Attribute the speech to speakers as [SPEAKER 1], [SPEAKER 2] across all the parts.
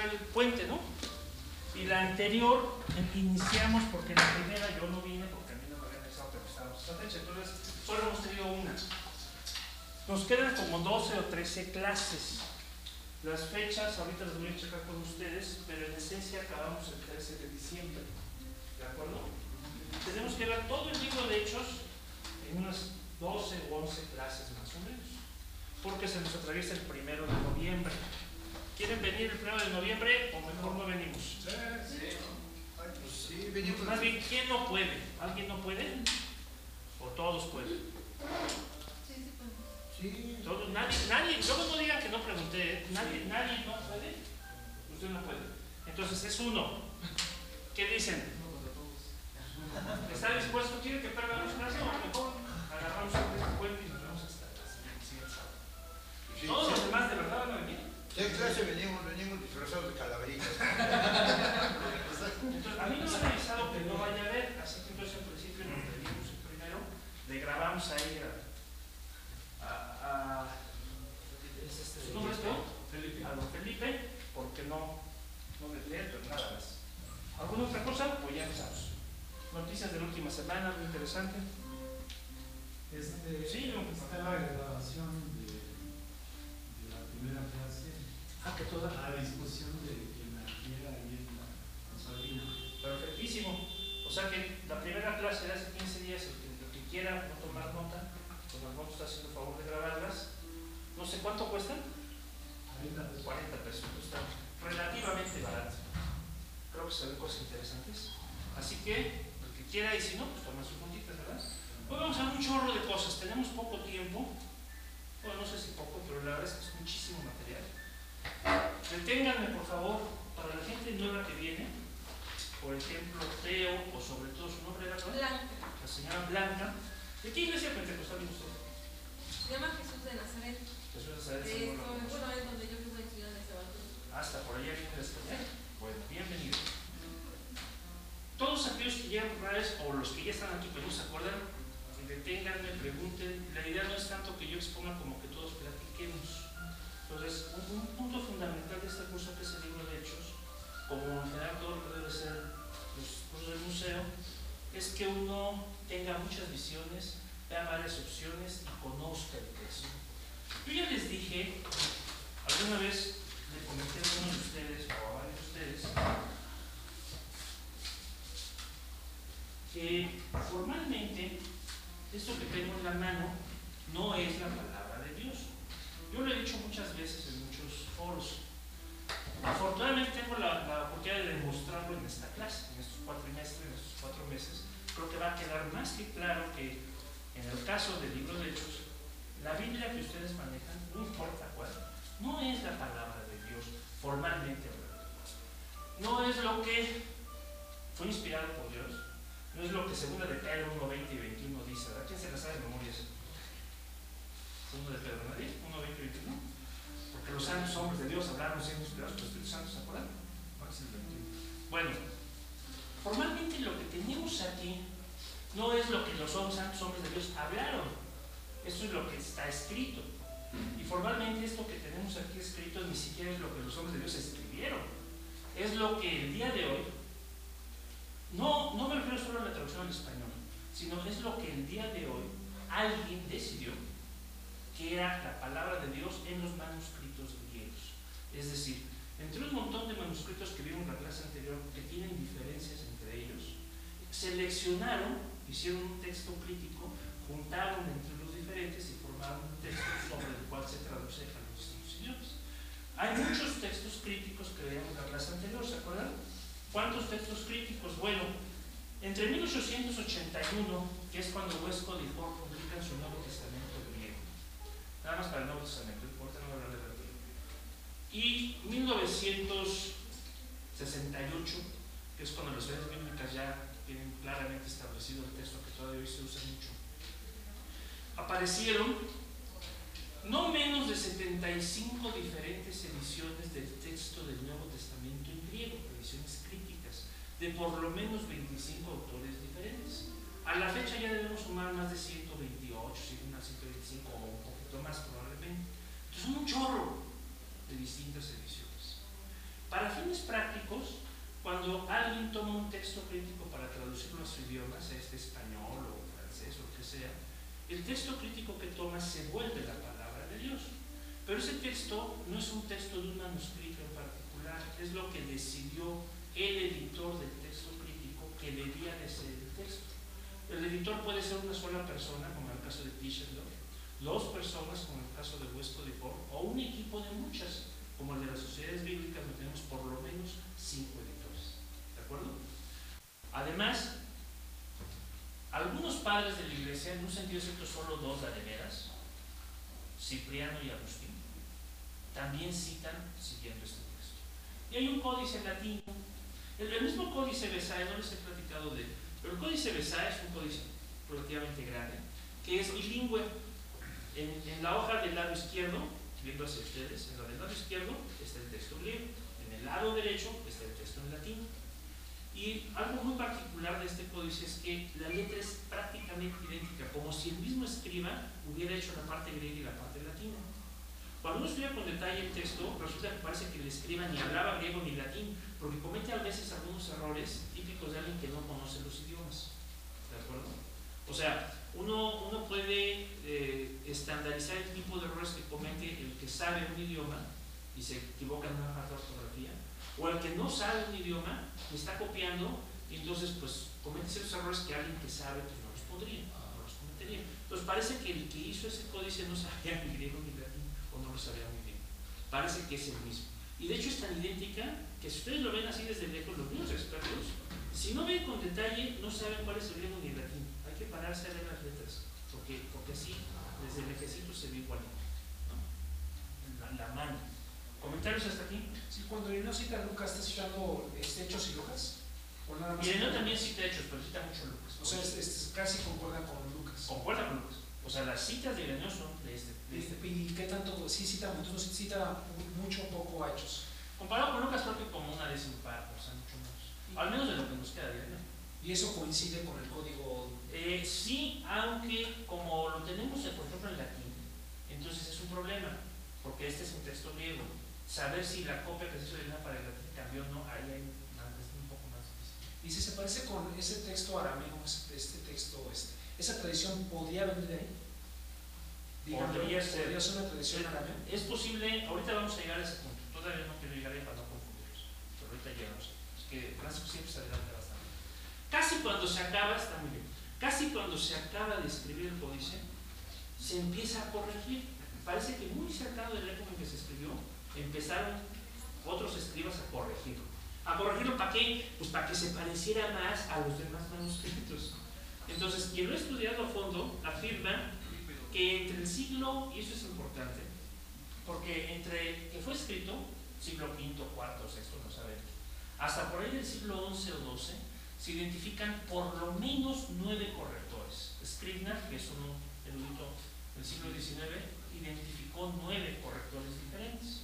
[SPEAKER 1] fue el puente, ¿no? Y la anterior iniciamos porque la primera yo no vine porque a mí no me habían avisado que estábamos esta fecha, entonces solo hemos tenido una. Nos quedan como 12 o 13 clases. Las fechas ahorita las voy a checar con ustedes, pero en esencia acabamos el 13 de diciembre. ¿De acuerdo? Tenemos que ver todo el libro de Hechos en unas 12 o 11 clases más o menos, porque se nos atraviesa el 1 de noviembre. ¿Quieren venir el 1 de noviembre o mejor no venimos?
[SPEAKER 2] Sí, venimos.
[SPEAKER 1] Más bien, ¿quién no puede? ¿Alguien no puede? ¿O todos pueden?
[SPEAKER 2] Sí.
[SPEAKER 1] Todos, nadie, luego no digan que no pregunté, ¿eh? Nadie no puede. Usted no puede. Entonces es uno. ¿Qué dicen? ¿Está dispuesto? ¿Quiere que perdamos clase o mejor agarramos este puente y nos vamos hasta la siguiente sábado?
[SPEAKER 2] Sí,
[SPEAKER 1] Todos
[SPEAKER 2] sí.
[SPEAKER 1] los demás de verdad van a venir.
[SPEAKER 2] ¿Qué clase venimos disfrazados de calaveritas?
[SPEAKER 1] Entonces, a mí no me han avisado que no vaya a haber, así que entonces en principio nos pedimos el primero, le grabamos ahí ¿su nombre es Felipe? A don Felipe, porque no me leer, pero nada más. ¿Alguna otra cosa? Pues ya empezamos. Noticias de la última semana, algo interesante. Sí, lo que
[SPEAKER 3] está la grabación de la primera clase
[SPEAKER 1] que toda
[SPEAKER 3] a disposición de quien la quiera ahí en la consolina.
[SPEAKER 1] perfectísimo. O sea que la primera clase de hace 15 días, el que quiera no tomar nota, pues Armando está haciendo el favor de grabarlas. No sé cuánto cuestan. 40 pesos. Está relativamente barato. Creo que se ven cosas interesantes. Así que, el que quiera y si no, pues toma sus puntitas, ¿verdad? Hoy vamos a ver un chorro de cosas. Tenemos poco tiempo. Bueno, no sé si poco, pero la verdad es que es muchísimo material. Deténganme, por favor, para la gente nueva que viene. Por ejemplo, Teo, o sobre todo su nombre era
[SPEAKER 4] Blanca.
[SPEAKER 1] la señora Blanca. ¿De qué iglesia pentecostal viene usted?
[SPEAKER 4] Se llama Jesús de Nazaret.
[SPEAKER 1] Jesús de Nazaret.
[SPEAKER 4] Bueno, es donde yo vivo en Ciudad de Sebastián.
[SPEAKER 1] Hasta por allá viene de España. Bueno, bienvenido. Todos aquellos que llegan por primera vez, o los que ya están aquí pero no se acuerdan, deténganme, pregunten. La idea no es tanto que yo exponga como que todos platiquemos. Entonces, un punto fundamental de este curso, que es el libro de Hechos, como en general todo lo que debe ser los cursos del museo, es que uno tenga muchas visiones, vea varias opciones y conozca el texto. Yo ya les dije, alguna vez le comenté a uno de ustedes, o a varios de ustedes, que formalmente esto que tengo en la mano no es la palabra de Dios. Yo lo he dicho muchas veces en muchos foros. Afortunadamente tengo la oportunidad de demostrarlo en esta clase, en estos 4 meses. Creo que va a quedar más que claro que en el caso del libro de Hechos, la Biblia que ustedes manejan, no importa cuál, no es la palabra de Dios formalmente hablando. No es lo que fue inspirado por Dios, no es lo que segunda de Pedro 1, 20 y 21 dice, ¿verdad? ¿Quién se la sabe de memoria eso? Segunda de Pedro, ¿nadie? 1, 20 y 21. Porque los santos hombres de Dios hablaron siendo inspirados por el Espíritu Santo, ¿se acuerdan? Bueno, formalmente lo que tenemos aquí no es lo que los santos hombres de Dios hablaron. Esto es lo que está escrito. Y formalmente esto que tenemos aquí escrito ni siquiera es lo que los hombres de Dios escribieron. Es lo que el día de hoy, no me refiero solo a la traducción al español, sino es lo que el día de hoy alguien decidió que era la palabra de Dios en los manuscritos griegos. Es decir, entre un montón de manuscritos que vimos en la clase anterior que tienen diferencias entre ellos, seleccionaron, hicieron un texto crítico, juntaron entre los diferentes y formaron un texto sobre el cual se traduce a los distintos idiomas. Hay muchos textos críticos que veíamos en la clase anterior, ¿se acuerdan? ¿Cuántos textos críticos? Bueno, entre 1881, que es cuando Westcott y Ford publican su Nuevo Testamento griego, nada más para el Nuevo Testamento, ahorita no voy a hablar de la Biblia, y 1968, que es cuando las redes bíblicas ya tienen claramente establecido el texto que todavía hoy se usa mucho, aparecieron no menos de 75 diferentes ediciones del texto del Nuevo Testamento en griego, ediciones críticas, de por lo menos 25 autores diferentes. A la fecha ya debemos sumar más de 128, unas 125 o un poquito más probablemente. Entonces son un chorro de distintas ediciones. Para fines prácticos, cuando alguien toma un texto crítico para traducirlo a su idioma, sea este español o francés o lo que sea, el texto crítico que toma se vuelve la palabra de Dios. Pero ese texto no es un texto de un manuscrito en particular, es lo que decidió el editor del texto crítico que debía de ser el texto. El editor puede ser una sola persona, como en el caso de Tischendorf, dos personas, como en el caso de Westcott y Ford, o un equipo de muchas, como el de las sociedades bíblicas, donde tenemos por lo menos 5 editores. ¿De acuerdo? Además, algunos padres de la iglesia, en un sentido cierto solo dos de veras, Cipriano y Agustín, también citan siguiendo este texto. Y hay un códice latino. El mismo códice Bezae, no les he platicado de él, pero el códice Bezae es un códice relativamente grande, que es bilingüe. En la hoja del lado izquierdo, viendo hacia ustedes, en la del lado izquierdo está el texto griego, en el lado derecho está el texto en latín. Y algo muy particular de este códice es que la letra es prácticamente idéntica, como si el mismo escriba hubiera hecho la parte griega y la parte latina. Cuando uno estudia con detalle el texto, resulta que parece que el escriba ni hablaba griego ni latín, porque comete a veces algunos errores típicos de alguien que no conoce los idiomas. ¿De acuerdo? O sea, uno puede estandarizar el tipo de errores que comete el que sabe un idioma y se equivoca en una falta de ortografía, o el que no sabe un idioma y está copiando y entonces pues comete ciertos errores que alguien que sabe pues no los podría, no los cometería. Entonces parece que el que hizo ese códice no sabía ni griego ni latín, o no lo sabía muy bien. Parece que es el mismo. Y de hecho es tan idéntica que si ustedes lo ven así desde lejos, los mismos expertos, si no ven con detalle, no saben cuál es el griego ni el latín. Hay que pararse a ver las letras, porque así desde lejecito se ve igual, ¿no? La mano. ¿Comentarios hasta aquí?
[SPEAKER 5] Sí, cuando Ireneo cita a Lucas, ¿está citando Hechos y Lucas? ¿O nada más?
[SPEAKER 1] Ireneo también cita Hechos, pero cita mucho Lucas.
[SPEAKER 5] O sea, casi concuerda con Lucas.
[SPEAKER 1] Concuerda con Lucas. O sea, las citas de Ireneo son de este.
[SPEAKER 5] ¿Y qué tanto? Sí cita mucho, cita mucho o poco a Hechos.
[SPEAKER 1] Comparado con Lucas, creo que como una décima parte, o sea, mucho más. Al menos de lo que nos queda de Ireneo.
[SPEAKER 5] ¿Y eso coincide con el código?
[SPEAKER 1] Sí, aunque como lo tenemos, por ejemplo, en latín, entonces es un problema, porque este es un texto griego. Saber si la copia que se hizo de Ireneo para el latín cambió o no, ahí hay un poco más difícil.
[SPEAKER 5] Y si se parece con ese texto arameo, esa tradición podría venir de ahí.
[SPEAKER 1] Podría ser
[SPEAKER 5] una tradición aramea.
[SPEAKER 1] Es posible, ahorita vamos a llegar a ese punto. Todavía no quiero llegar ahí para no confundirlos, pero ahorita llegamos. Es que Francisco siempre se adelanta bastante. Casi cuando se acaba, está muy bien, casi cuando se acaba de escribir el códice, se empieza a corregir. Parece que muy cercano de la época en que se escribió, empezaron otros escribas a corregirlo. ¿A corregirlo para qué? Pues para que se pareciera más a los demás manuscritos. Entonces, quien lo ha estudiado a fondo afirma que entre el siglo, y eso es importante, porque entre que fue escrito, siglo V, IV, VI, no sabemos, hasta por ahí del siglo XI o XII, se identifican por lo menos 9 correctores. Scribner, que es un erudito del siglo XIX, identificó 9 correctores diferentes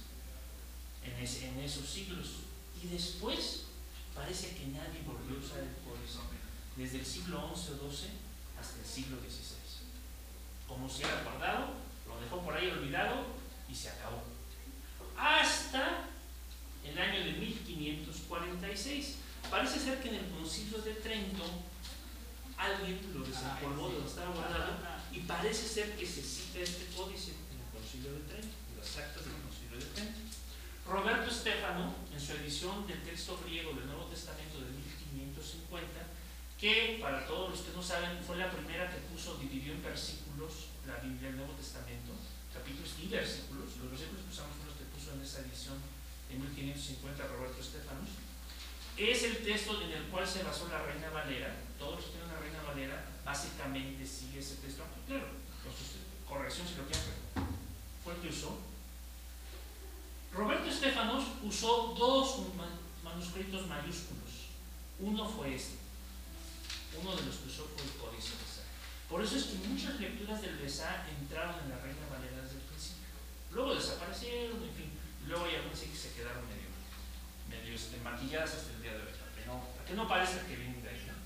[SPEAKER 1] en esos siglos. Y después parece que nadie volvió a usar el códice desde el siglo XI o XII hasta el siglo XVI. Como si era guardado, lo dejó por ahí olvidado y se acabó. Hasta el año de 1546. Parece ser que en el Concilio de Trento alguien lo desempolvó de donde estaba guardado y parece ser que se cita este códice en el Concilio de Trento, en las actas del Concilio de Trento. Roberto Stefano, en su edición del texto griego del Nuevo Testamento de 1550, que para todos los que no saben fue la primera que dividió en versículos la Biblia del Nuevo Testamento, capítulos y versículos. Los versículos que usamos son los que puso en esa edición en 1550 Roberto Stefano. Es el texto en el cual se basó la Reina Valera. Todos los que tienen una Reina Valera básicamente sigue ese texto, aunque claro, con sus correcciones y lo que fue el que usó. Roberto Stephanos usó 2 manuscritos mayúsculos. Uno fue este. Uno de los que usó fue el Códice Bezae. Por eso es que muchas lecturas del Bezae entraron en la Reina Valera desde el principio. Luego desaparecieron, en fin. Luego ya pensé que se quedaron medio maquilladas hasta el día de hoy. Para que no parezca que vienen de ahí, ¿no?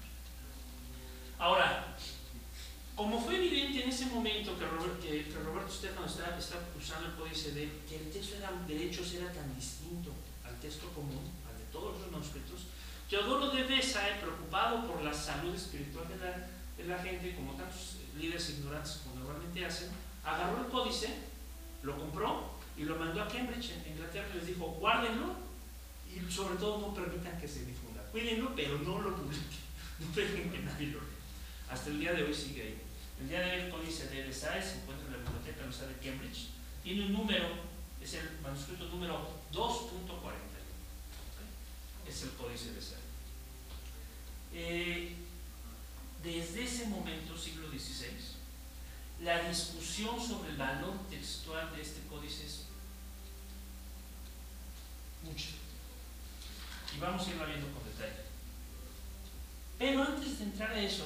[SPEAKER 1] Ahora, como fue evidente en ese momento que Roberto Stefano estaba usando el códice que el texto de Hechos era tan distinto al al texto común, al de todos los manuscritos, Teodoro de Beza, preocupado por la salud espiritual de la gente, como tantos líderes ignorantes como normalmente hacen, agarró el códice, lo compró y lo mandó a Cambridge, en Inglaterra, y les dijo, guárdenlo y sobre todo no permitan que se difunda. Cuídenlo, pero no lo publiquen, no dejen que nadie lo lea. Hasta el día de hoy sigue ahí. El día de hoy el códice de Beza se encuentra en la biblioteca de la Universidad de Cambridge, tiene un número, es el manuscrito número 2.41, ¿okay? Es el códice de Beza. Desde ese momento, siglo XVI, la discusión sobre el valor textual de este códice es mucha. Y vamos a irla viendo con detalle. Pero antes de entrar a eso,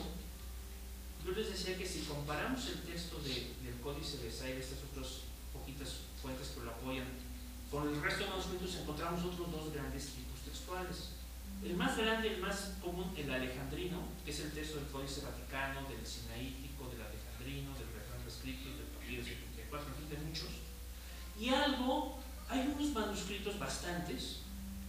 [SPEAKER 1] yo les decía que si comparamos el texto del códice de Beza y de estas otras poquitas fuentes que lo apoyan, con el resto de manuscritos encontramos otros dos grandes tipos textuales. El más grande, el más común, el alejandrino, que es el texto del Códice Vaticano, del Sinaítico, del alejandrino, del refrán escrito, del papiro 74, en fin, de muchos. Y hay unos manuscritos bastantes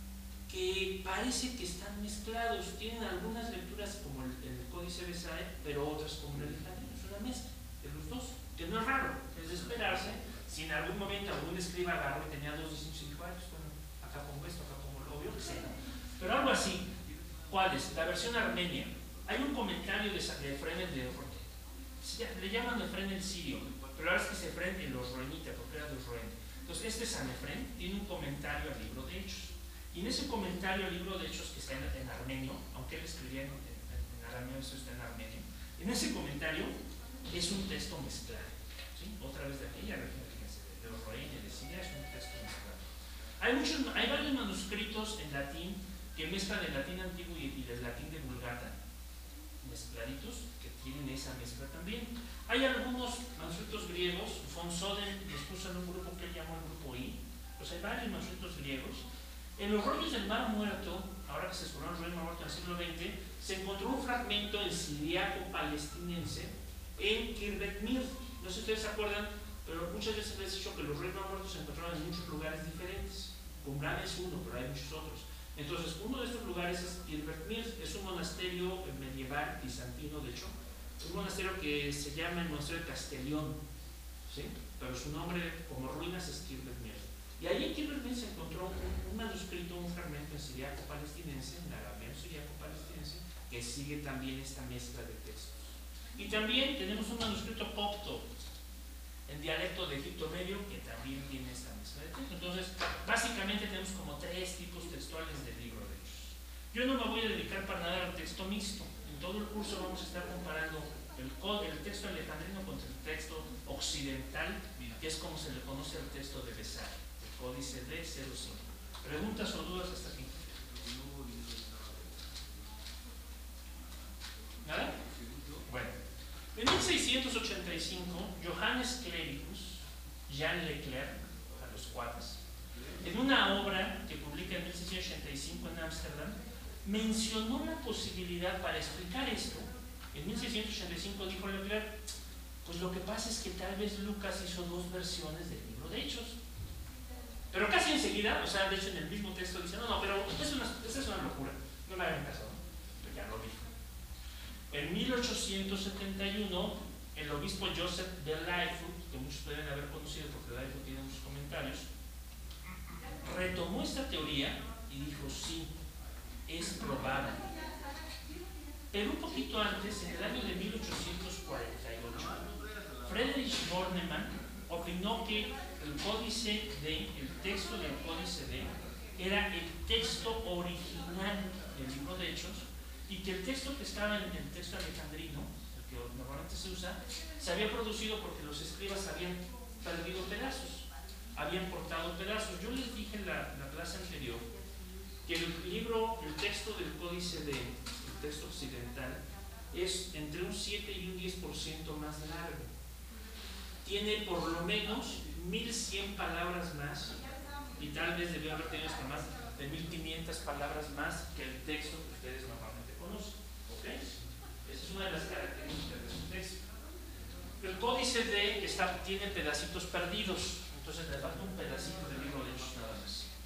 [SPEAKER 1] que parece que están mezclados, tienen algunas lecturas como el Códice Beza, pero otras como el alejandrino, es una mezcla de los dos, que no es raro, es de esperarse. Si en algún momento algún escriba agarró y tenía dos distintos y dijo, pues bueno, acá pongo esto, acá pongo lo obvio, que sea. Pero algo así. ¿Cuál es? La versión armenia. Hay un comentario de Efrén el de le llaman Efrén el sirio, pero ahora es que es Efrén el osroenita, porque era de Osroen. Entonces, este San Efrén tiene un comentario al libro de Hechos. Y en ese comentario al libro de Hechos, que está en armenio, aunque él escribía en arameo, eso está en armenio, en ese comentario es un texto mezclado. ¿Sí? Otra vez de aquella región, fíjense, de Osroen y de Siria, es un texto mezclado. Hay varios manuscritos en latín que mezclan el latín antiguo y el latín de Vulgata, mezcladitos, que tienen esa mezcla también. Hay algunos manuscritos griegos, von Soden les puso en un grupo que él llamó el grupo I, pues hay varios manuscritos griegos. En los rollos del Mar Muerto, ahora que se descubrieron los rollos del Mar Muerto en el siglo XX, se encontró un fragmento en siriaco palestinense en Kirbet-Mir. No sé si ustedes se acuerdan, pero muchas veces les he dicho que los rollos del Mar Muerto se encontraron en muchos lugares diferentes. Qumran es uno, pero hay muchos otros. Entonces, uno de estos lugares es Kirbet-Mir, es un monasterio medieval, bizantino de hecho, un monasterio que se llama el monasterio de Castellón, ¿sí? Pero su nombre como ruinas es Kirbet-Mir. Y ahí en Kirbet-Mir se encontró un manuscrito, un fragmento en siriaco palestinense, en arameo siriaco palestinense, que sigue también esta mezcla de textos. Y también tenemos un manuscrito copto, en dialecto de Egipto Medio, que también tiene esta mezcla de textos. Entonces, básicamente tenemos como tres tipos textuales del libro de Hechos. Yo no me voy a dedicar para nada al texto mixto. En todo el curso vamos a estar comparando el texto alejandrino contra el texto occidental, que es como se le conoce al texto de Beza, el códice D05. ¿Preguntas o dudas hasta aquí? ¿Nada? Bueno. En 1685, Johannes Clericus, Jean Leclerc, a los cuates, en una obra que publica en 1685 en Ámsterdam, mencionó la posibilidad para explicar esto. En 1685 dijo Leclerc, pues lo que pasa es que tal vez Lucas hizo dos versiones del libro de Hechos. Pero casi enseguida, o sea, de hecho en el mismo texto dice, no, pero esa es una locura, no me hagan caso, ¿no? Pero ya lo dijo. En 1871, el obispo Joseph de Lightfoot, que muchos pueden haber conocido porque Lightfoot tiene muchos comentarios, retomó esta teoría y dijo, sí, es probable. Pero un poquito antes, en el año de 1848, Friedrich Bornemann opinó que el texto del códice D era el texto original del libro de Hechos, y que el texto que estaba en el texto alejandrino, el que normalmente se usa, se había producido porque los escribas habían perdido pedazos, habían cortado pedazos. Yo les dije en la clase anterior que el texto del códice D, el texto occidental, es entre un 7 y un 10% más largo. Tiene por lo menos 1100 palabras más, y tal vez debió haber tenido hasta más de 1500 palabras más que el texto que ustedes normalmente conocen. ¿Ok? Esa es una de las características de su texto. El códice D tiene pedacitos perdidos, entonces le falta un pedacito del libro de Hechos nada más.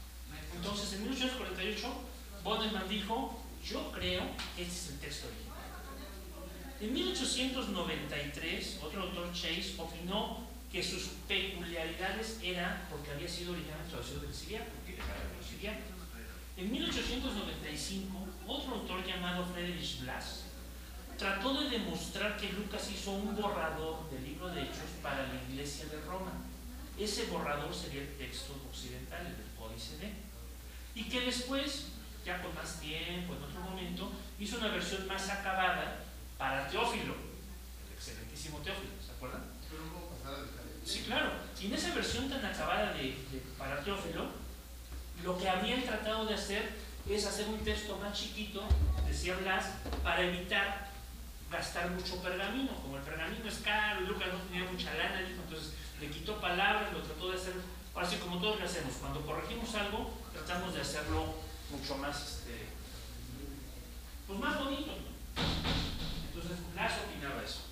[SPEAKER 1] Entonces, en 1848, Bonneman dijo, yo creo que este es el texto original. En 1893, otro autor, Chase, opinó que sus peculiaridades eran porque había sido originalmente traducido del siriaco, que era el siriaco. En 1895, otro autor llamado Friedrich Blas trató de demostrar que Lucas hizo un borrador del libro de Hechos para la iglesia de Roma. Ese borrador sería el texto occidental, el del Códice D. Y que después, ya con más tiempo, en otro momento, hizo una versión más acabada para Teófilo, el excelentísimo Teófilo, ¿se acuerdan?
[SPEAKER 2] Pero no pasaba de cabeza.
[SPEAKER 1] Sí, claro. Y en esa versión tan acabada para Teófilo, lo que habían tratado de hacer es hacer un texto más chiquito, decía Blas, para evitar gastar mucho pergamino. Como el pergamino es caro y Lucas no tenía mucha lana, dijo, entonces le quitó palabras, lo trató de hacer, así como todos lo hacemos. Cuando corregimos algo, tratamos de hacerlo mucho más, pues más bonito, ¿no? Entonces, Blas opinaba eso.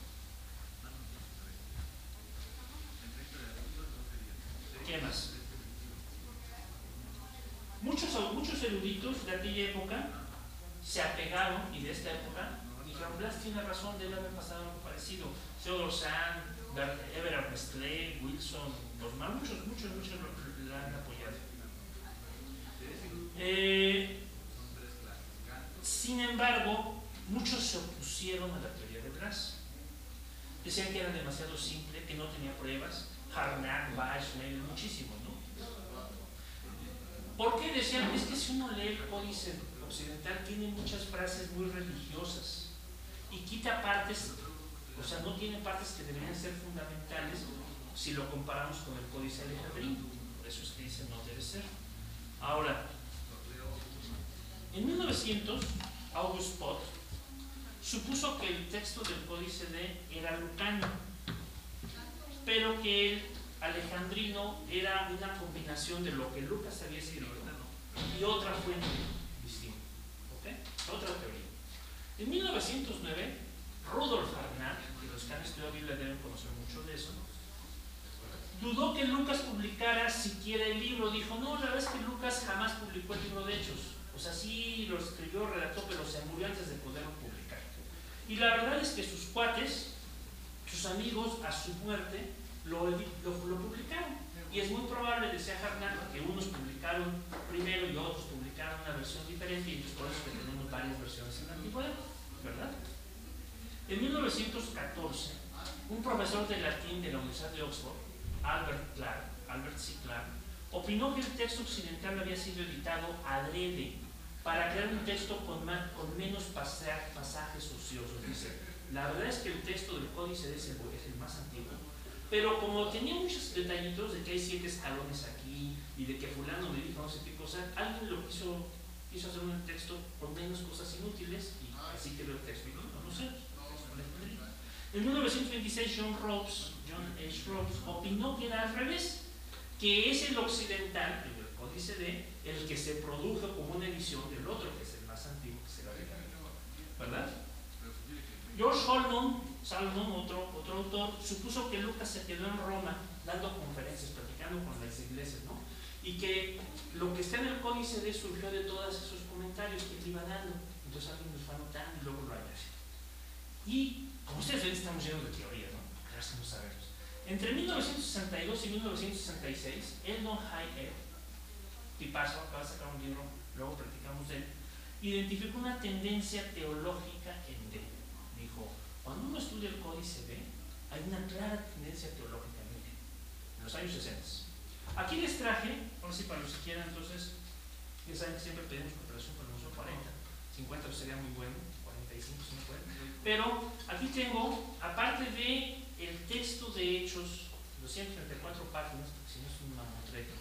[SPEAKER 1] ¿Qué más? Muchos eruditos de aquella época se apegaron, y de esta época, dijeron, Blas tiene razón, debe haber pasado algo parecido. Theodore Sand, Everard Mestre, Wilson, los más, muchos la han apoyado. Sin embargo, muchos se opusieron a la teoría de Blas. Decían que era demasiado simple, que no tenía pruebas. Harnack, Bashmel, muchísimos, ¿no? ¿Por qué? Decían, es que si uno lee el Códice Occidental, tiene muchas frases muy religiosas y quita partes, o sea, no tiene partes que deberían ser fundamentales si lo comparamos con el Códice Alejandrino. Por eso es que dice no debe ser. Ahora, en 1900, August Pott supuso que el texto del Códice D era lucano, pero que el alejandrino era una combinación de lo que Lucas había escrito y otra fuente distinta. ¿Ok? Otra teoría. En 1909, Rudolf Harnack, que los que han estudiado Biblia deben conocer mucho de eso, dudó que Lucas publicara siquiera el libro. Dijo, no, la verdad es que Lucas jamás publicó el libro de Hechos. O sea, sí lo escribió, redactó, pero se murió antes de poderlo publicar. Y la verdad es que sus cuates, sus amigos, a su muerte, lo publicaron. Y es muy probable, decía Harnack, que unos publicaron primero y otros publicaron una versión diferente, y entonces por eso es que tenemos varias versiones en la antigüedad, ¿verdad? En 1914, un profesor de latín de la Universidad de Oxford, Albert C. Clark, opinó que el texto occidental había sido editado adrede para crear un texto con menos pasajes ociosos. Dice, la verdad es que el texto del Códice es el más antiguo, pero como tenía muchos detallitos de que hay 7 escalones aquí y de que fulano me dijo no sé qué cosa, alguien lo quiso hacer un texto con menos cosas inútiles y así quedó el texto. No sé. En 1926, John H. Ropes opinó que era al revés, que es el occidental, el Códice D, el que se produjo como una edición del otro, que es el más antiguo, que será ¿verdad? George Salmon, otro autor, supuso que Lucas se quedó en Roma dando conferencias, platicando con las iglesias, ¿no? Y que lo que está en el Códice D surgió de todos esos comentarios que él iba dando. Entonces alguien los fue anotando y luego lo añadió. Y como ustedes ven, estamos llenos de teorías, ¿no? Gracias, no sabemos. Entre 1962 y 1966, Eldon Hayek, tipazo, acaba de sacar un libro, luego platicamos de él, identificó una tendencia teológica en D. Dijo, cuando uno estudia el Códice D, hay una clara tendencia teológica en D, en los años 60. Aquí les traje, ahora sí, para los que quieran, entonces, ya saben que siempre pedimos cooperación para nosotros 40, 50 sería muy bueno, 45 si no pueden. Pero aquí tengo, aparte de el texto de Hechos, 234 páginas, porque si no es un mamotreto,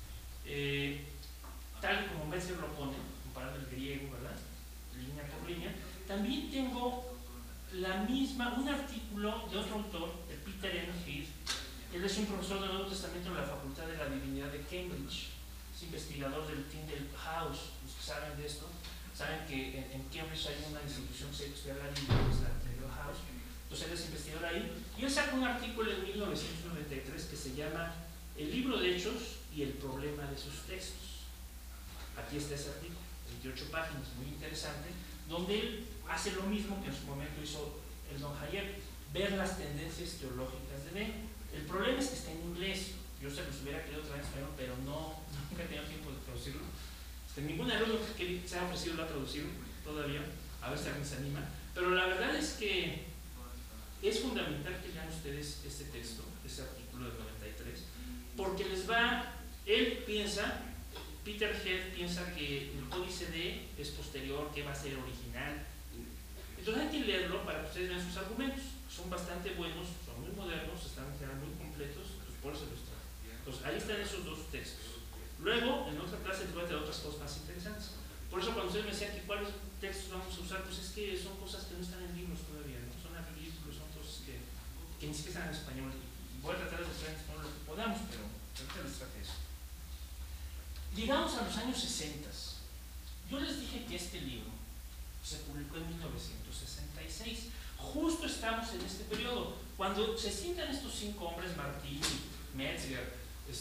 [SPEAKER 1] tal como Metzer lo pone, comparando el griego, ¿verdad? Línea por línea. También tengo un artículo de otro autor, de Peter N. Heath. Él es un profesor del Nuevo Testamento en la Facultad de la Divinidad de Cambridge, es investigador del Tyndale House. Los que saben de esto saben que en Cambridge hay una institución que se estudia la Biblia, que es la Tyndale House. Entonces él es investigador ahí, y él sacó un artículo en 1993 que se llama El libro de Hechos y el problema de sus textos. Aquí está ese artículo, 28 páginas, muy interesante, donde él hace lo mismo que en su momento hizo el don Javier, ver las tendencias teológicas de Ben. El problema es que está en inglés. Yo se los hubiera querido traer en español, pero nunca he tenido tiempo de traducirlo. Ningún alumno que se ha ofrecido lo ha traducido todavía, a ver si alguien se anima. Pero la verdad es que es fundamental que lean ustedes este texto, este artículo del 93, porque él piensa, Peter Heath piensa que el Códice D es posterior, que va a ser original. Entonces hay que leerlo para que ustedes vean sus argumentos. Son bastante buenos, son muy modernos, están en general muy completos, entonces por eso los trajo. Entonces ahí están esos dos textos. Luego, en otra clase les voy a traer otras cosas más interesantes. Por eso cuando ustedes me decían que cuáles textos vamos a usar, pues es que son cosas que no están en libros todavía, ¿no? Son artículos, son cosas que ni siquiera están en español. Y voy a tratar de traer en español lo que podamos, pero ahorita les traje eso. Llegamos a los años 60. Yo les dije que este libro se publicó en 1966. Justo estamos en este periodo. Cuando se sientan estos 5 hombres, Martín, Metzger,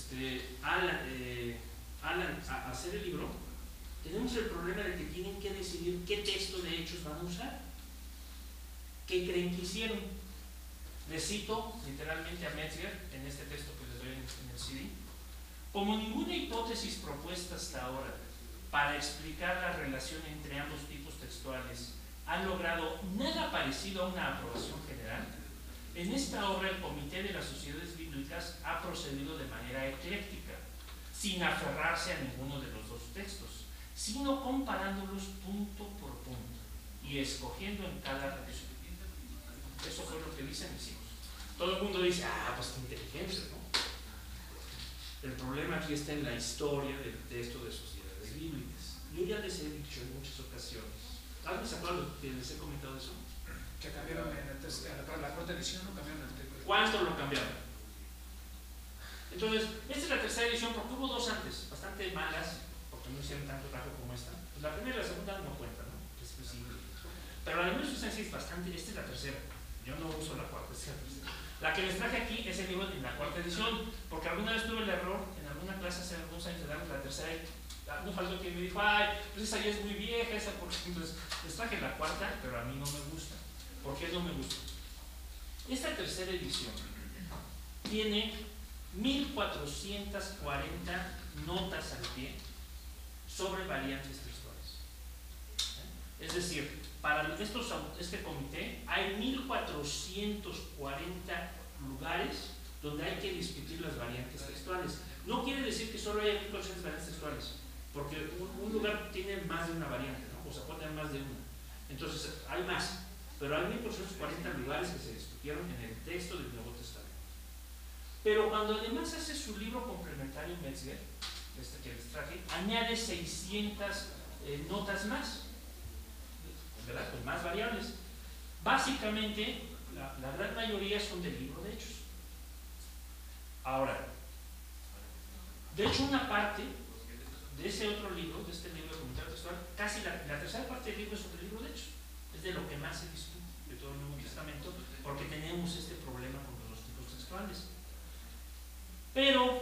[SPEAKER 1] Alan, a hacer el libro, tenemos el problema de que tienen que decidir qué texto de hechos van a usar. ¿Qué creen que hicieron? Les cito literalmente a Metzger en este texto que les doy en el CD. Como ninguna hipótesis propuesta hasta ahora para explicar la relación entre ambos tipos textuales ha logrado nada parecido a una aprobación general, en esta obra el Comité de las Sociedades Bíblicas ha procedido de manera ecléctica, sin aferrarse a ninguno de los dos textos, sino comparándolos punto por punto y escogiendo en cada relación. Eso fue lo que dicen mis hijos. Todo el mundo dice, pues qué inteligencia, ¿no? El problema aquí está en la historia del texto de sociedades bíblicas. Yo ya les he dicho en muchas ocasiones. ¿Alguien se acuerda que les he comentado eso?
[SPEAKER 5] Que cambiaron para la cuarta edición, no cambiaron el texto.
[SPEAKER 1] ¿Cuánto lo cambiaron? Entonces, esta es la tercera edición porque hubo 2 antes, bastante malas, porque no hicieron tanto trabajo como esta. Pues la primera y la segunda no cuentan, ¿no? Es posible. Pero la de 1966 es bastante, esta es la tercera. Yo no uso la cuarta, esta es la tercera. La que les traje aquí es el libro en la cuarta edición, porque alguna vez tuve el error, en alguna clase hace algunos años de darles la tercera, no faltó quien me dijo, pues esa ya es muy vieja, esa, porque entonces les traje la cuarta, pero a mí no me gusta. ¿Por qué no me gusta? Esta tercera edición tiene 1440 notas al pie sobre variantes textuales. Es decir, para este comité hay 1440 lugares donde hay que discutir las variantes textuales. No quiere decir que solo haya 1400 variantes textuales, porque un lugar tiene más de una variante, ¿no? O sea, puede tener más de una. Entonces, hay más, pero hay 1440 lugares que se discutieron en el texto del Nuevo Testamento. Pero cuando además hace su libro complementario Metzger, que les traje, añade 600 notas más, ¿verdad? Con más variables. Básicamente, la gran mayoría son del libro de Hechos. Ahora, de hecho, una parte de ese otro libro, de este libro de comentario textual, casi la tercera parte del libro es sobre el libro de Hechos. Es de lo que más se discute de todo el Nuevo Testamento, porque tenemos este problema con los tipos textuales. Pero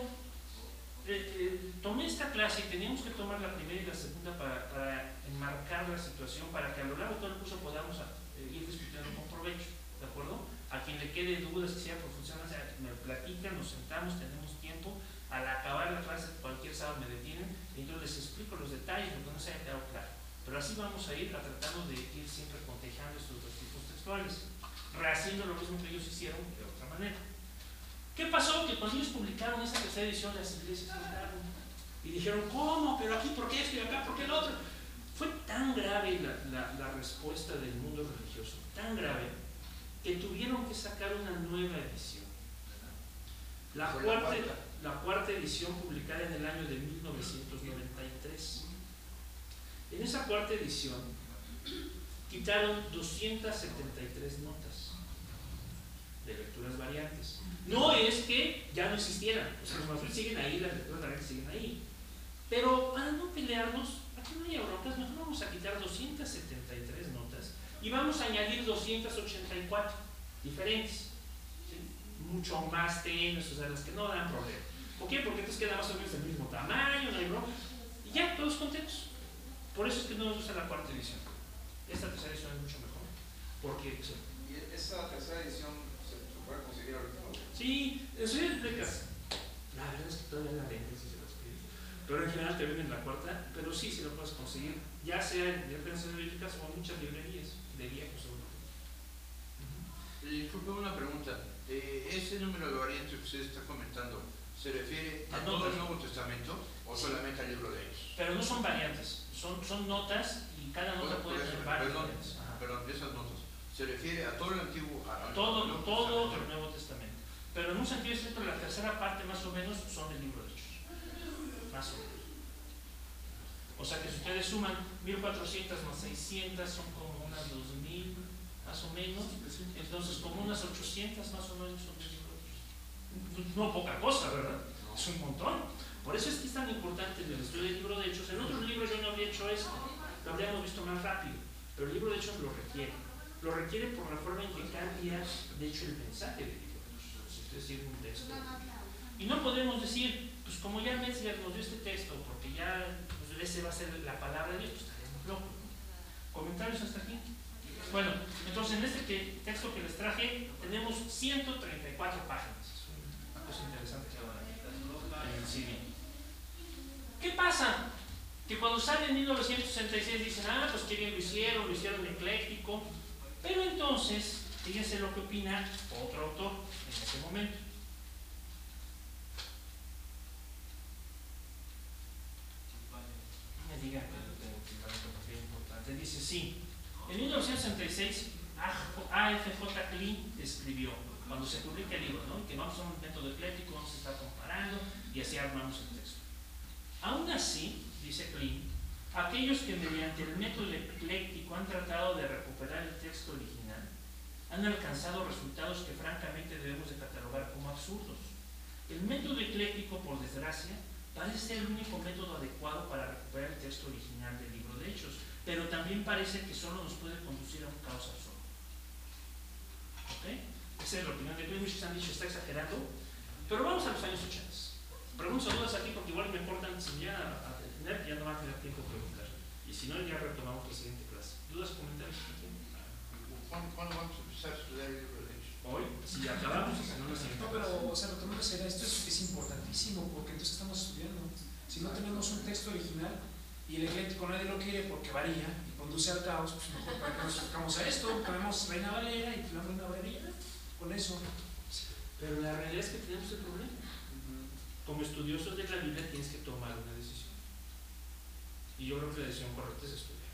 [SPEAKER 1] tomé esta clase y teníamos que tomar la primera y la segunda para enmarcar la situación, para que a lo largo de todo el curso podamos ir discutiendo con provecho, ¿de acuerdo? A quien le quede dudas, que sea profundizar, me platican, nos sentamos, tenemos tiempo. Al acabar la clase, cualquier sábado me detienen y entonces les explico los detalles, lo que no se haya quedado claro. Pero así vamos a ir tratando de ir siempre contejando estos dos tipos textuales, rehaciendo lo mismo que ellos hicieron de otra manera. ¿Qué pasó? Que cuando ellos publicaron esa tercera edición, las iglesias gritaron y dijeron, ¿cómo? ¿Pero aquí por qué esto y acá por qué el otro? Fue tan grave la respuesta del mundo religioso, tan grave, que tuvieron que sacar una nueva edición. La cuarta edición publicada en el año de 1993. En esa cuarta edición quitaron 273 notas de lecturas variantes. No es que ya no existieran, o sea, los manuscritos siguen ahí, las lecturas variantes siguen ahí. Pero para no pelearnos, aquí no hay broncas, mejor vamos a quitar 273 notas y vamos a añadir 284 diferentes, ¿sí? Mucho más tenues, o sea, las que no dan problema. ¿Por qué? Porque entonces queda más o menos del mismo tamaño, no hay bronca. Y ya, todos contentos. Por eso es que no nos gusta la cuarta edición. Esta tercera edición es mucho mejor. Porque
[SPEAKER 6] ¿Y esa tercera edición se puede conseguir ahorita?
[SPEAKER 1] sí, en sus bibliotecas. La verdad es que todavía la venden si se las pides. Pero en general te venden la cuarta, pero sí, sí lo puedes conseguir. Ya sea en diferentes bibliotecas o en muchas librerías de viejos seguro.
[SPEAKER 2] Disculpe una pregunta. ¿Ese número de variantes que usted está comentando se refiere a todo el Nuevo Testamento o solamente al libro de Hechos?
[SPEAKER 1] Pero no son variantes, son notas y cada nota puede tener varias variantes.
[SPEAKER 2] Perdón, esas notas. ¿Se refiere a todo el Antiguo
[SPEAKER 1] Todo
[SPEAKER 2] Nuevo
[SPEAKER 1] el
[SPEAKER 2] Testamento?
[SPEAKER 1] Nuevo Testamento. Pero en un sentido estricto, la tercera parte más o menos son el libro de Hechos. Más o menos. O sea que si ustedes suman 1400 más 600 son como unas 2000 más o menos. Entonces como unas 800 más o menos son el libro de Hechos. No poca cosa, ¿verdad? Es un montón. Por eso es que es tan importante en el estudio del libro de Hechos. En otros libros yo no habría hecho esto, lo habríamos visto más rápido. Pero el libro de Hechos lo requiere. Lo requiere por la forma en que cambia, de hecho, el mensaje del libro de Hechos. Si ustedes siguen un texto. Y no podemos decir, pues como ya Metzger nos dio este texto, porque ya pues, ese va a ser la palabra de Dios, pues estaremos locos, ¿no? ¿Comentarios hasta aquí? Bueno, entonces en este texto que les traje tenemos 134 páginas. Es una cosa interesante que ahora en el cine. ¿Qué pasa? Que cuando sale en 1966 dicen, pues qué bien lo hicieron ecléctico. Pero entonces, fíjense lo que opina otro autor en ese momento. Me diga que es importante. Dice, sí, en 1966 A.F.J. Klein escribió, cuando se publica el libro, ¿no? Que vamos a un método ecléctico, vamos a estar comparando y así armamos el texto. Aún así, dice Klein, aquellos que mediante el método ecléctico han tratado de recuperar el texto original han alcanzado resultados que francamente debemos de catalogar como absurdos. El método ecléctico, por desgracia, parece ser el único método adecuado para recuperar el texto original del libro de Hechos, pero también parece que solo nos puede conducir a un caos absurdo. ¿Ok? Esa es la opinión de Klein. Muchos han dicho está exagerando, pero vamos a los años 80. Pregunto dudas aquí porque igual me importan, si ya a detener, ya no va a tener tiempo de preguntar. Y si no, ya retomamos la siguiente clase. ¿Dudas, comentarios?
[SPEAKER 2] ¿Cuándo vamos a empezar a estudiar el libro de Hechos?
[SPEAKER 1] Hoy, si acabamos, si no, la siguiente
[SPEAKER 5] No,
[SPEAKER 1] clase.
[SPEAKER 5] pero, o sea, retomando esa idea, esto es importantísimo porque entonces estamos estudiando. Si no tenemos un texto original y el ecléctico nadie lo quiere porque varía y conduce al caos, pues mejor para que nos enfocamos a esto, ponemos Reina Valera y la Reina Valera con eso.
[SPEAKER 1] Pero la realidad es que tenemos el problema. Como estudiosos de la Biblia tienes que tomar una decisión. Y yo creo que la decisión correcta es estudiar.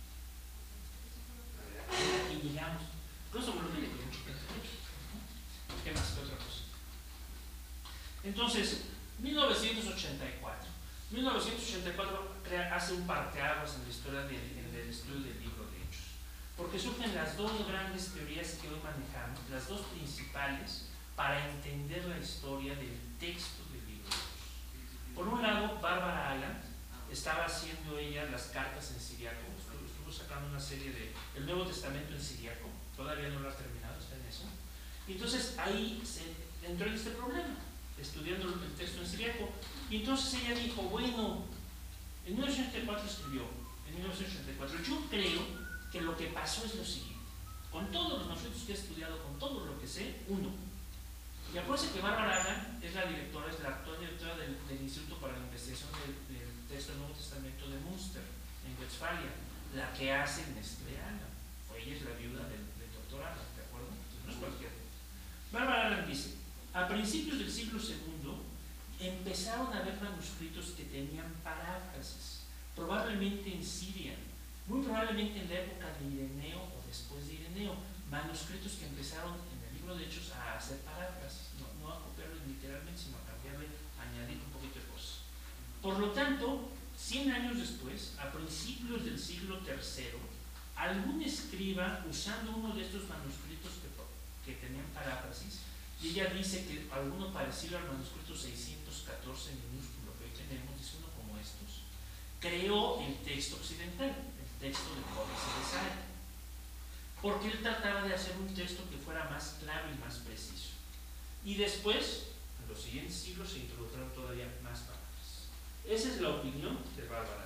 [SPEAKER 1] Y llegamos. Incluso me lo tiene que mucho tiempo. ¿Qué más? ¿Qué otra cosa? Entonces, 1984. 1984 hace un parteaguas en la historia del estudio del libro de Hechos. Porque surgen las dos grandes teorías que hoy manejamos, las dos principales, para entender la historia del texto del libro de Hechos. Por un lado, Barbara Allen estaba haciendo ella las cartas en siriaco, estuvo sacando una serie de el Nuevo Testamento en siriaco, todavía no lo ha terminado, está en eso. Y entonces ahí se entró en este problema, estudiando el texto en siriaco. Y entonces ella dijo, bueno, en 1984 escribió, en 1984, yo creo que lo que pasó es lo siguiente, con todos los manuscritos que he estudiado, con todo lo que sé, uno. Y acuérdense que Barbara Allen es la directora, es la actual directora del Instituto para la Investigación del Texto del Nuevo Testamento de Münster, en Westfalia, la que hace Nestlé Allen. Ella es la viuda del doctor Allen, ¿de acuerdo? Entonces, no es cualquiera. Barbara Allen dice, a principios del siglo II empezaron a haber manuscritos que tenían paráfrasis, probablemente en Siria, muy probablemente en la época de Ireneo o después de Ireneo, manuscritos que empezaron en el libro de Hechos a hacer paráfrasis, no a copiarlo literalmente, sino a cambiarle, añadir un poquito de cosas. Por lo tanto, 100 años después, a principios del siglo III, algún escriba, usando uno de estos manuscritos que tenían paráfrasis, y ella dice que alguno parecido al manuscrito 614 minúsculo que hoy tenemos, dice uno como estos, creó el texto occidental, el texto del Códice de Sara, porque él trataba de hacer un texto que fuera más claro y más preciso. Y después, en los siguientes siglos, se introdujeron todavía más palabras. Esa es la opinión de Barbara.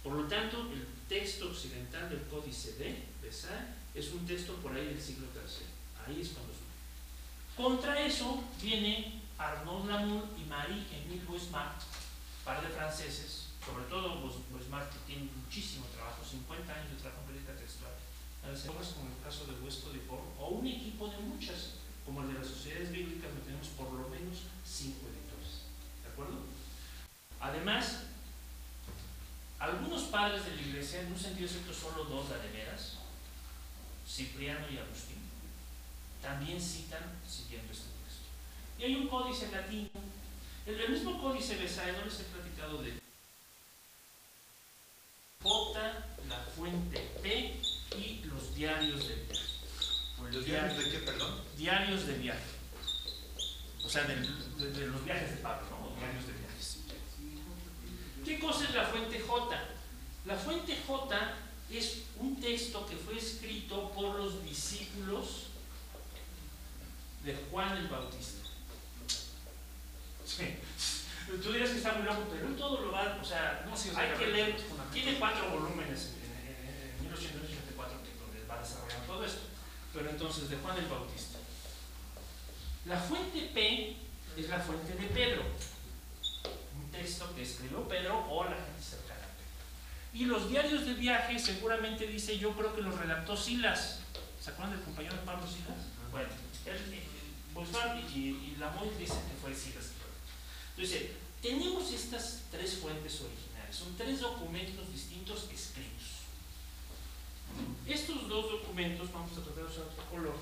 [SPEAKER 1] Por lo tanto, el texto occidental del Códice de Versailles es un texto por ahí del siglo III. Ahí es cuando surge. Contra eso viene Arnaud Lamour y Marie-Émile Boismart, par de franceses, sobre todo Boismart, que tiene muchísimo trabajo, 50 años de trabajo en crítica textual, obras como el caso de Westcott y Ford, o un equipo de muchas, como el de las sociedades bíblicas, donde tenemos por lo menos 5 editores. ¿De acuerdo? Además, algunos padres de la iglesia, en un sentido cierto, solo dos de veras, Cipriano y Agustín, también citan siguiendo este texto. Y hay un códice latino, el mismo códice Versailles, no les he platicado de J, la fuente P y los diarios de viaje.
[SPEAKER 2] ¿Los diarios de qué, perdón?
[SPEAKER 1] Diarios de viaje. O sea, de los viajes de Pablo, ¿no? Los diarios de viajes. ¿Qué cosa es la fuente J? La fuente J es un texto que fue escrito por los discípulos de Juan el Bautista. Sí. Tú dirás que está muy loco, pero él todo lo va, o sea, no, hay que leer. Tiene 4 volúmenes en 1884 donde va desarrollando todo esto. Pero entonces, de Juan el Bautista. La fuente P es la fuente de Pedro. Un texto que escribió Pedro o la gente cercana a Pedro. Y los diarios de viaje seguramente dice, yo creo que los redactó Silas. ¿Se acuerdan del compañero de Pablo Silas? Bueno, Boismart y Lamour dicen que fue Silas. Entonces, tenemos estas 3 fuentes originales. Son 3 documentos distintos escritos. Estos 2 documentos, vamos a tratar de usar otro color.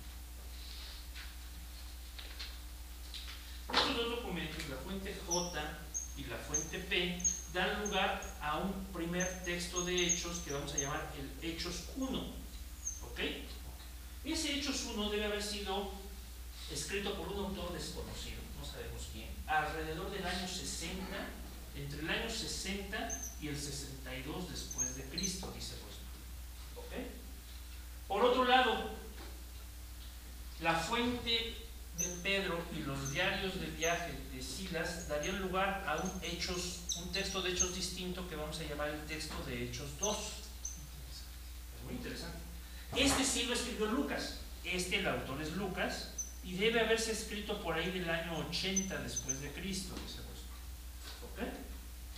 [SPEAKER 1] Estos 2 documentos, la fuente J y la fuente P, dan lugar a un primer texto de Hechos que vamos a llamar el Hechos 1. ¿Ok? Ese Hechos 1 debe haber sido escrito por un autor desconocido, no sabemos quién, alrededor del año 60, entre el año 60 y el 62 después de Cristo, dice Boismart. ¿Ok? Por otro lado, la fuente de Pedro y los diarios de viaje de Silas darían lugar a un texto de Hechos distinto que vamos a llamar el texto de Hechos 2. Es muy interesante. Este sí lo escribió Lucas. El autor es Lucas y debe haberse escrito por ahí del año 80 después de Cristo, dice Boismart. ¿Ok?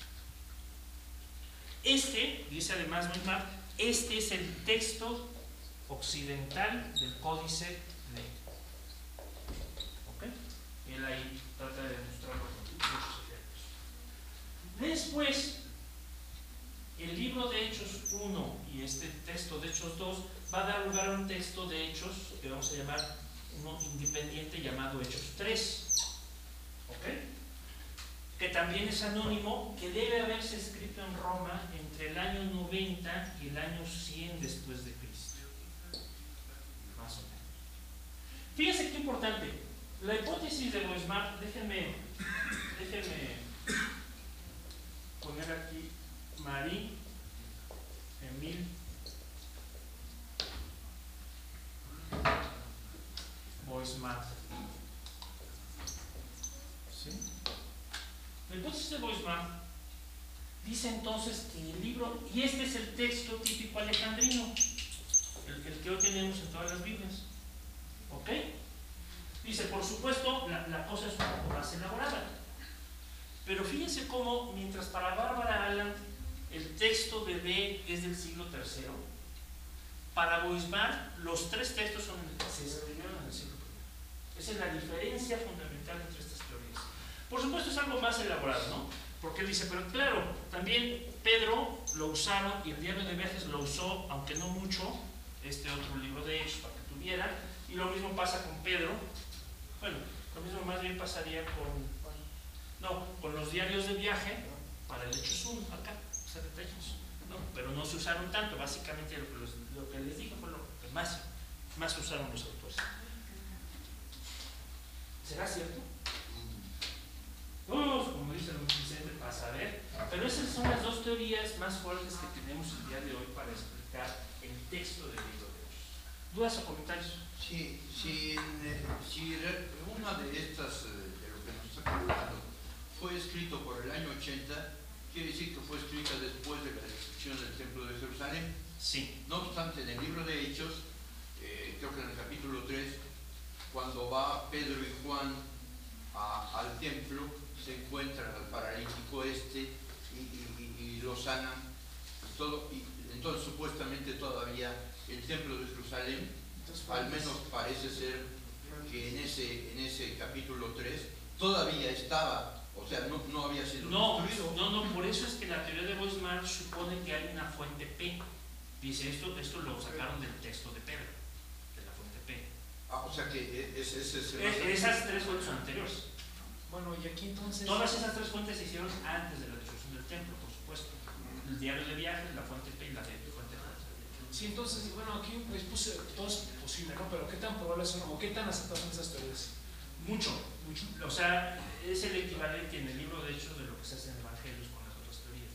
[SPEAKER 1] Dice además Boismart, este es el texto occidental del Códice de. ¿Ok? Y él ahí trata de demostrarlo con muchos ejemplos. Después, el libro de Hechos 1 y este texto de Hechos 2 va a dar lugar a un texto de Hechos que vamos a llamar uno independiente llamado Hechos 3. ¿Ok? Que también es anónimo, que debe haberse escrito en Roma entre el año 90 y el año 100 después de Cristo. Más o menos. Fíjense qué importante. La hipótesis de Boismart, déjenme poner aquí Marie-Émile Boismart. ¿Sí? La hipótesis de Boismart dice entonces que el libro, y este es el texto típico alejandrino, el que hoy tenemos en todas las Biblias. ¿Ok? Dice, por supuesto, la cosa es un poco más elaborada. Pero fíjense cómo, mientras para Bárbara Allen el texto de B es del siglo III, para Boismart los 3 textos se escribieron en el siglo I. Esa es la diferencia fundamental entre estas teorías. Por supuesto es algo más elaborado, ¿no? Porque él dice, pero claro, también Pedro lo usaron y el diario de viajes lo usó, aunque no mucho, este otro libro de Hechos para que tuviera, y lo mismo pasa con Pedro. Bueno, lo mismo más bien pasaría con los diarios de viaje para el Hechos 1, acá, o sea, detalles. No, pero no se usaron tanto, básicamente lo que les dije fue lo que más usaron los autores. ¿Será cierto? Como dice el Vicente, para saber. Pero esas son las 2 teorías más fuertes que tenemos el día de hoy para explicar el texto del libro de Hechos. ¿Dudas o comentarios?
[SPEAKER 2] Si una de estas, de lo que nos está comentando, fue escrito por el año 80, quiere decir que fue escrita después de la destrucción del templo de Jerusalén.
[SPEAKER 1] Sí.
[SPEAKER 2] No obstante, en el libro de Hechos, creo que en el capítulo 3, cuando va Pedro y Juan al templo, se encuentran al paralítico y lo sanan y todo, y entonces supuestamente todavía el templo de Jerusalén, al menos parece ser que en ese capítulo 3 todavía estaba, o sea, no había sido destruido.
[SPEAKER 1] No, por eso es que la teoría de Weismar supone que hay una fuente P. Dice, esto lo sacaron del texto de Pedro, de la fuente P.
[SPEAKER 2] O sea que
[SPEAKER 1] Esas tres fuentes son anteriores.
[SPEAKER 5] Bueno, y aquí entonces...
[SPEAKER 1] Todas esas tres fuentes se hicieron antes de la destrucción del templo, por supuesto. El diario de viajes, la fuente P y la fuente J.
[SPEAKER 5] Sí, entonces, bueno, aquí pues puse todo es posible, ¿no? Pero ¿qué tan probables son o qué tan aceptadas son esas teorías?
[SPEAKER 1] Mucho. O sea, es el equivalente en el libro de Hechos de lo que se hace en Evangelios con las otras teorías.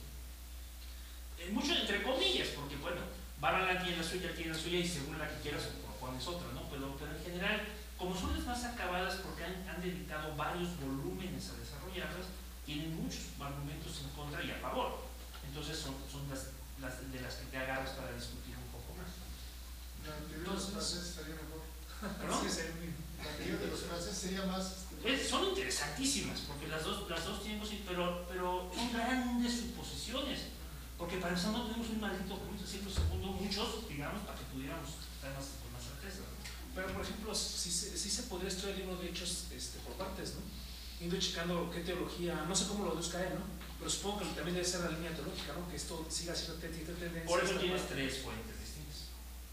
[SPEAKER 1] Mucho entre comillas, porque bueno, Barragán tiene la suya y según la que quieras propones otra, ¿no? Pero en general, como son las más acabadas porque han dedicado varios volúmenes a desarrollarlas, tienen muchos argumentos en contra y a favor. Entonces son las de las que te agarras para discutir un poco más.
[SPEAKER 7] La teoría de los franceses sería mejor.
[SPEAKER 1] ¿No?
[SPEAKER 5] Sí, sería muy...
[SPEAKER 7] La teoría de los franceses sería más...
[SPEAKER 1] Son interesantísimas, porque las dos tienen cosas, pero son grandes suposiciones. Porque para eso no tenemos un maldito siglo segundo, muchos, digamos, para que pudiéramos estar con más certeza.
[SPEAKER 5] Pero, por ejemplo, sí se podría estudiar el libro de Hechos por partes, ¿no? Indo checando qué teología, no sé cómo lo deduzca él, ¿no? Pero supongo que también debe ser la línea teológica, ¿no? Que esto siga siendo tendencia.
[SPEAKER 1] Por eso tienes tres fuentes distintas.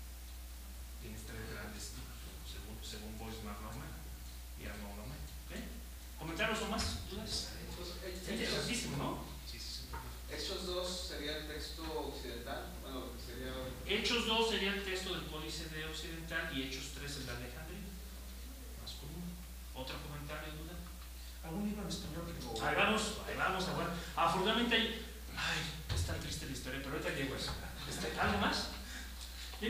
[SPEAKER 1] Tienes tres grandes tipos, según Weismar normal y Arnaud normal. ¿Okay? ¿Comentarios o más? ¿Dudas? Es interesantísimo, ¿no? Sí.
[SPEAKER 6] Hechos 2 sería el texto occidental. Bueno, sería...
[SPEAKER 1] Hechos 2 sería el texto del Códice de Occidental y Hechos 3 el de Alejandría. Más común. ¿Otro comentario, duda?
[SPEAKER 5] ¿Algún libro en español que...
[SPEAKER 1] Ahí vamos, bueno. Afortunadamente es tan triste la historia, pero ahorita llego a eso. ¿Algo más? De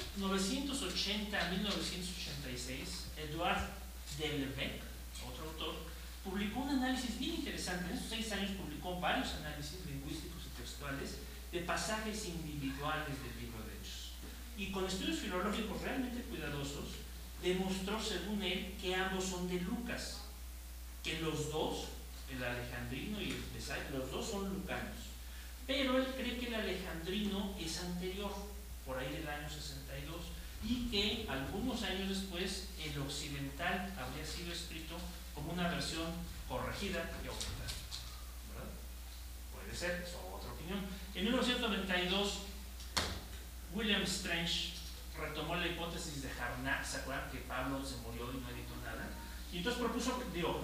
[SPEAKER 1] 1980 a 1986, Edouard Delbecq, otro autor, publicó un análisis bien interesante. En estos 6 años publicó varios análisis lingüísticos y textuales de pasajes individuales del libro de Hechos. Y con estudios filológicos realmente cuidadosos, demostró, según él, que ambos son de Lucas. Que los dos, el alejandrino y el Tesalónico, los dos son lucanos. Pero él cree que el alejandrino es anterior, por ahí del año 62, y que algunos años después el occidental habría sido escrito como una versión corregida y aumentada. ¿Verdad? Puede ser, es otra opinión. En 1992, William Strange retomó la hipótesis de Harnack. ¿Se acuerdan que Pablo se murió y no editó nada? Y entonces propuso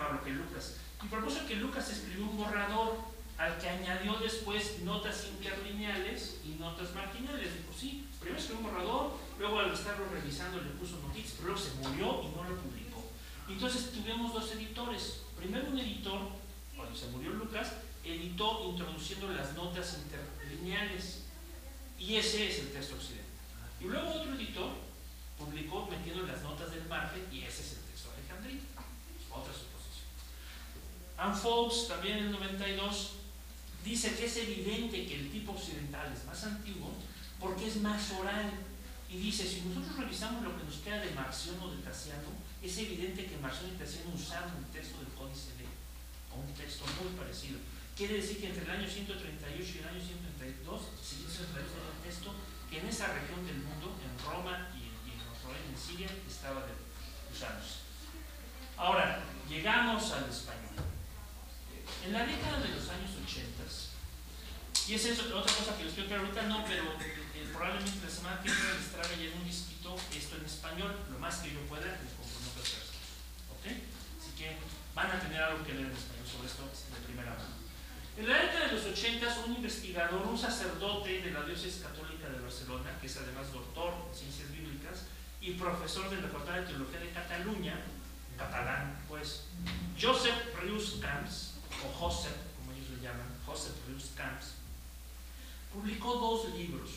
[SPEAKER 1] que Lucas escribió un borrador al que añadió después notas interlineales y notas marginales. Dijo, sí, primero escribió un borrador, luego al estarlo revisando le puso noticias, pero luego se murió y no lo publicó. Entonces tuvimos dos editores. Primero un editor, cuando se murió Lucas, editó introduciendo las notas interlineales. Y ese es el texto occidental. Y luego otro editor publicó metiendo las notas del margen y ese es el texto alejandrino. Otra suposición. Anne Foulkes, también en el 92, dice que es evidente que el tipo occidental es más antiguo porque es más oral. Y dice, si nosotros revisamos lo que nos queda de Marción o de Tasiano, es evidente que Marción y Tasiano usaron el texto del Códice de, o un texto muy parecido. Quiere decir que entre el año 138 y el año 132 se hizo el texto que en esa región del mundo, en Roma y en Israel, en Siria, estaba usándose. Ahora, llegamos al español. En la década de los años 80, y esa es otra cosa que les quiero traer ahorita, no, pero probablemente la semana que viene les traiga ya en un disquito esto en español, lo más que yo pueda, les comprometo a hacer. ¿Ok? Así que van a tener algo que leer en español sobre esto de primera mano. En la década de los 80, un investigador, un sacerdote de la Diócesis Católica de Barcelona, que es además doctor en ciencias bíblicas y profesor de la Facultad de Teología de Cataluña, catalán, pues, Josep Rius Camps, o Josep, como ellos le llaman, Josep Rius Camps, publicó dos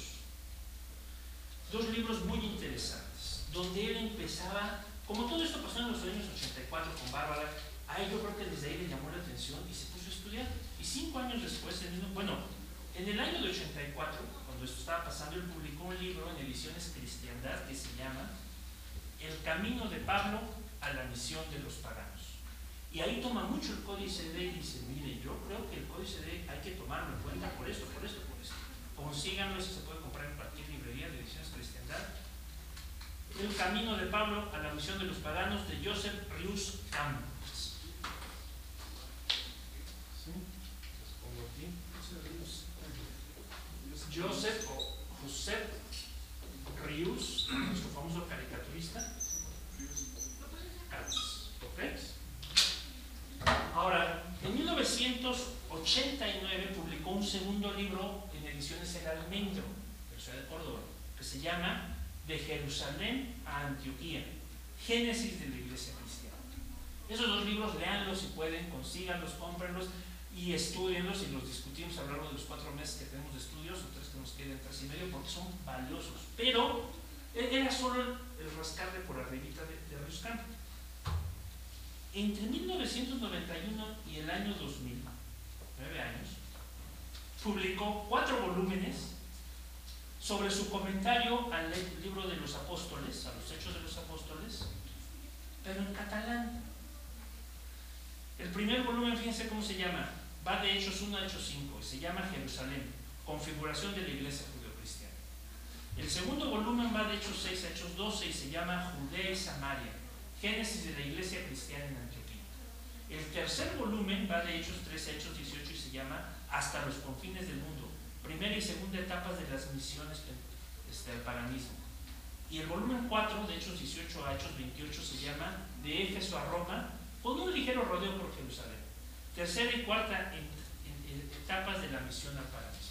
[SPEAKER 1] libros muy interesantes, donde él empezaba, como todo esto pasó en los años 84 con Bárbara, a él yo creo que desde ahí le llamó la atención y se puso a estudiar. Y 5 años después, en bueno, en el año de 84, cuando esto estaba pasando, él publicó un libro en Ediciones Cristiandad que se llama El camino de Pablo a la misión de los paganos. Y ahí toma mucho el Códice D y dice, mire, yo creo que el Códice D hay que tomarlo en cuenta por esto, por esto, por esto. Consíganlo, eso se puede comprar en cualquier librería de Ediciones Cristiandad. El camino de Pablo a la misión de los paganos, de Joseph Rius Campos. ¿Sí? Los pongo aquí. Joseph o Joseph Rius, nuestro famoso caricaturista. Campos. ¿Ok? Ahora, en 1989 publicó un segundo libro en Ediciones El Almendro, de la ciudad de Córdoba, que se llama De Jerusalén a Antioquía, Génesis de la Iglesia Cristiana. Esos dos libros, léanlos si pueden, consíganlos, cómprenlos y estudienlos y los discutimos a lo largo de los 4 meses que tenemos de estudios, o 3 que nos queden, 3 y medio, porque son valiosos. Pero era solo el rascarle por arribita de Rius Campos. Entre 1991 y el año 2000, 9 años, publicó 4 volúmenes sobre su comentario al libro de los apóstoles, a los Hechos de los Apóstoles, pero en catalán. El primer volumen, fíjense cómo se llama, va de Hechos 1 a Hechos 5, y se llama Jerusalén, configuración de la iglesia judeocristiana. El segundo volumen va de Hechos 6 a Hechos 12 y se llama Judea y Samaria, Génesis de la iglesia cristiana en Antioquía. El tercer volumen va de Hechos 13 a Hechos 18 y se llama Hasta los confines del mundo, primera y segunda etapas de las misiones al paganismo. Y el volumen 4, de Hechos 18 a Hechos 28, se llama De Éfeso a Roma, con un ligero rodeo por Jerusalén. Tercera y cuarta etapas de la misión al paganismo.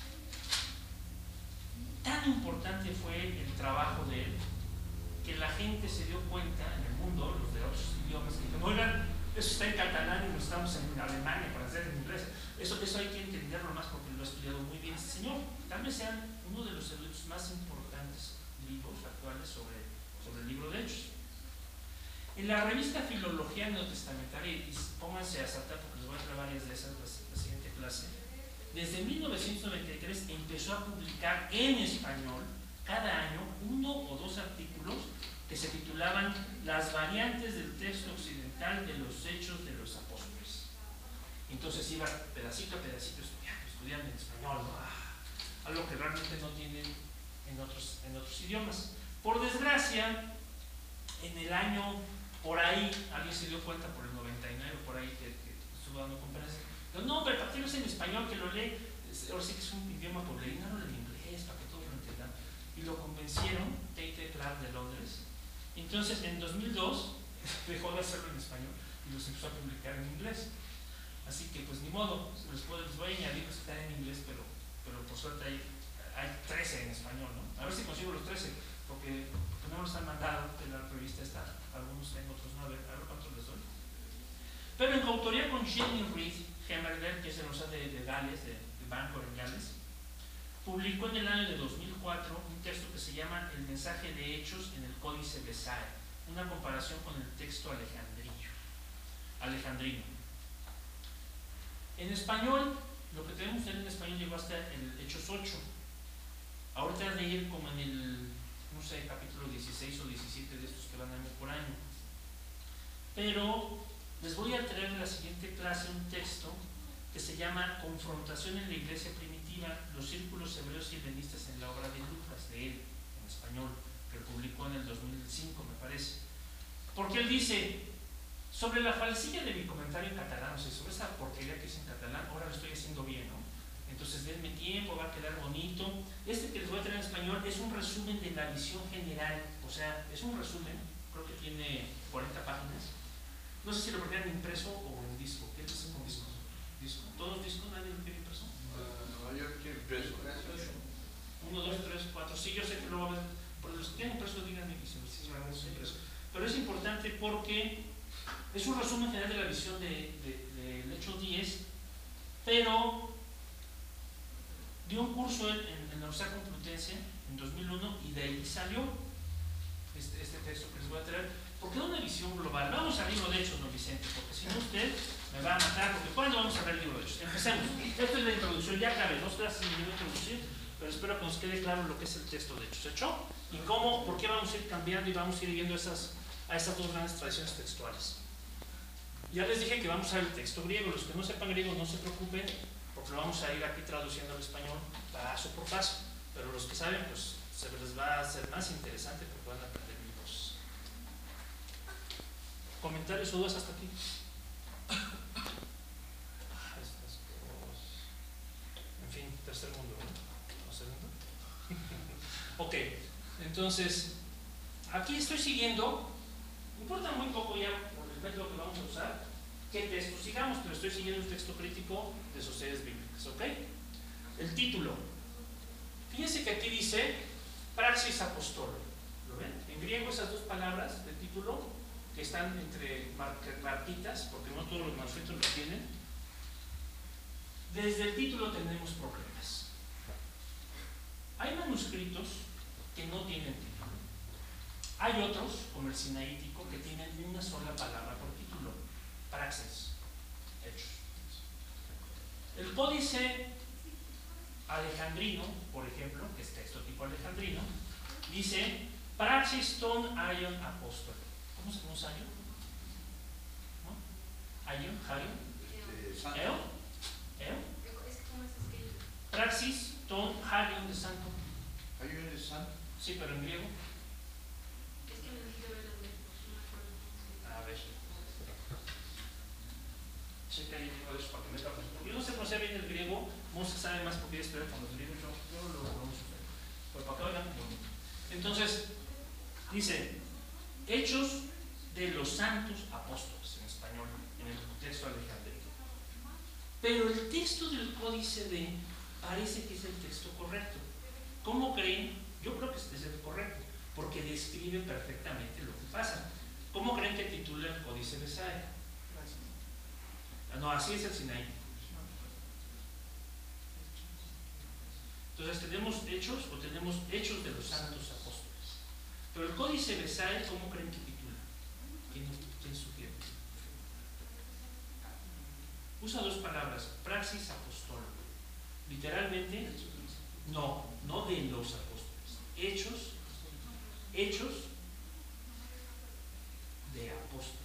[SPEAKER 1] Tan importante fue el trabajo de él que la gente se dio cuenta en el mundo, los de otros idiomas, que dijeron, oigan, eso está en catalán y no estamos en alemán, en francés, en inglés. Eso hay que entenderlo más porque lo ha estudiado muy bien este señor. Tal vez sea uno de los eruditos más importantes libros actuales sobre el libro de Hechos. En la revista Filología Neotestamentaria, y pónganse a saltar porque les voy a traer varias de esas la siguiente clase, desde 1993 empezó a publicar en español cada año 1 o 2 artículos que se titulaban Las variantes del texto occidental de los Hechos de los Apóstoles. Entonces iba pedacito a pedacito estudiando en español, ¿no? Algo que realmente no tienen en otros idiomas. Por desgracia, en el año por ahí, alguien se dio cuenta por el 99, por ahí que estuvo dando conferencias, no, pero ¿para qué no es en español que lo lee? Ahora sí que es un idioma poblerino, no en inglés, para que todos lo entiendan. Y lo convencieron, Tate Clark de Londres. Entonces, en 2002, dejó de hacerlo en español y los empezó a publicar en inglés. Así que, pues, ni modo, les voy a añadir que están en inglés, pero por suerte hay 13 en español, ¿no? A ver si consigo los 13, porque no nos han mandado de la revista esta, algunos tengo, otros no, a ver cuántos les doy. Pero en coautoría con Jenny Reed Hemmerberg, que es el de Gales, de Bangor en Gales, publicó en el año de 2004 un texto que se llama El mensaje de Hechos en el Códice Besae, una comparación con el texto alejandrino. En español, lo que tenemos en español llegó hasta el Hechos 8. Ahorita de ir como en el, no sé, capítulo 16 o 17 de estos que van año por año. Pero les voy a traer en la siguiente clase un texto que se llama Confrontación en la Iglesia Primitiva, los círculos hebreos y helenistas en la obra de Lucas, de él, en español, que publicó en el 2005, me parece. Porque él dice, sobre la falsilla de mi comentario en catalán, o sea, sobre esa porquería que hice en catalán, ahora lo estoy haciendo bien, ¿no? Entonces denme tiempo, va a quedar bonito. Este que les voy a traer en español es un resumen de la visión general, o sea, es un resumen, creo que tiene 40 páginas. No sé si lo prefieren impreso o en disco. ¿Qué es un disco? ¿Todos discos? ¿Nadie lo quiere impreso?
[SPEAKER 2] No, yo quiero impreso.
[SPEAKER 1] 1, 2, 3, 4. Sí, yo sé que lo va a ver. Por los que tienen impreso, díganme que si es impreso. Pero es importante porque es un resumen general de la visión del Hecho 10, pero dio un curso en la Universidad Complutense en 2001 y de ahí salió este texto que les voy a traer. porque da una visión global. Vamos al libro de Hechos, don Vicente, porque si no usted me va a matar, porque ¿cuándo vamos a ver el libro de Hechos? Empecemos. Esto es la introducción, ya acabé, no estoy haciendo ninguna introducción, pero espero que nos quede claro lo que es el texto de Hechos. ¿Hecho? Y cómo, por qué vamos a ir cambiando y vamos a ir viendo a estas dos grandes tradiciones textuales. Ya les dije que vamos a ver el texto griego. Los que no sepan griego no se preocupen, porque lo vamos a ir aquí traduciendo al español paso por paso. Pero los que saben, pues se les va a hacer más interesante porque van a aprender mil cosas. ¿Comentarios o dudas hasta aquí? Estas cosas. En fin, tercer mundo, ¿no? ¿O segundo? Ok, entonces, aquí estoy siguiendo, me importa muy poco ya por el método que vamos a usar, qué texto sigamos, pero estoy siguiendo un texto crítico de sociedades bíblicas, ¿ok? El título. Fíjense que aquí dice Praxis Apostolum. ¿Lo ven? En griego esas dos palabras de título que están entre marquitas, porque no todos los manuscritos lo tienen. Desde el título tenemos problemas. Hay manuscritos que no tienen título. Hay otros, como el sinaítico, que tienen una sola palabra por título. Praxis. Hechos. El códice alejandrino, por ejemplo, que es texto tipo alejandrino, dice Praxis ton aion apóstol. ¿Cómo se pronuncia aion? ¿No? Aion, Aion, Eo, Eo. Praxis ton aion de santo.
[SPEAKER 2] ¿Aion de santo?
[SPEAKER 1] Sí, pero en griego.
[SPEAKER 4] Es que necesito ver los verbos, no me acuerdo cómo se dice.
[SPEAKER 1] A ver. Checa ahí uno de esos para que me tapas. Porque yo no sé pronunciar bien el griego, Monse sabe más porque ella estudia con los griegos, yo lo pronuncio. Pero para acá oigan, bonito. Entonces, dice, Hechos de los Santos Apóstoles, en español, en el texto alejandrino. Pero el texto del Códice D parece que es el texto correcto. ¿Cómo creen? Yo creo que es el correcto, porque describe perfectamente lo que pasa. ¿Cómo creen que titula el Códice de Sae? No, así es el Sinaí. Entonces tenemos Hechos o tenemos Hechos de los Santos Apóstoles. Pero el Códice de Sae, ¿cómo creen que titula? ¿Quién sugiere? Usa dos palabras, praxis apostolum. Literalmente, no de los apóstoles. Hechos de apóstoles.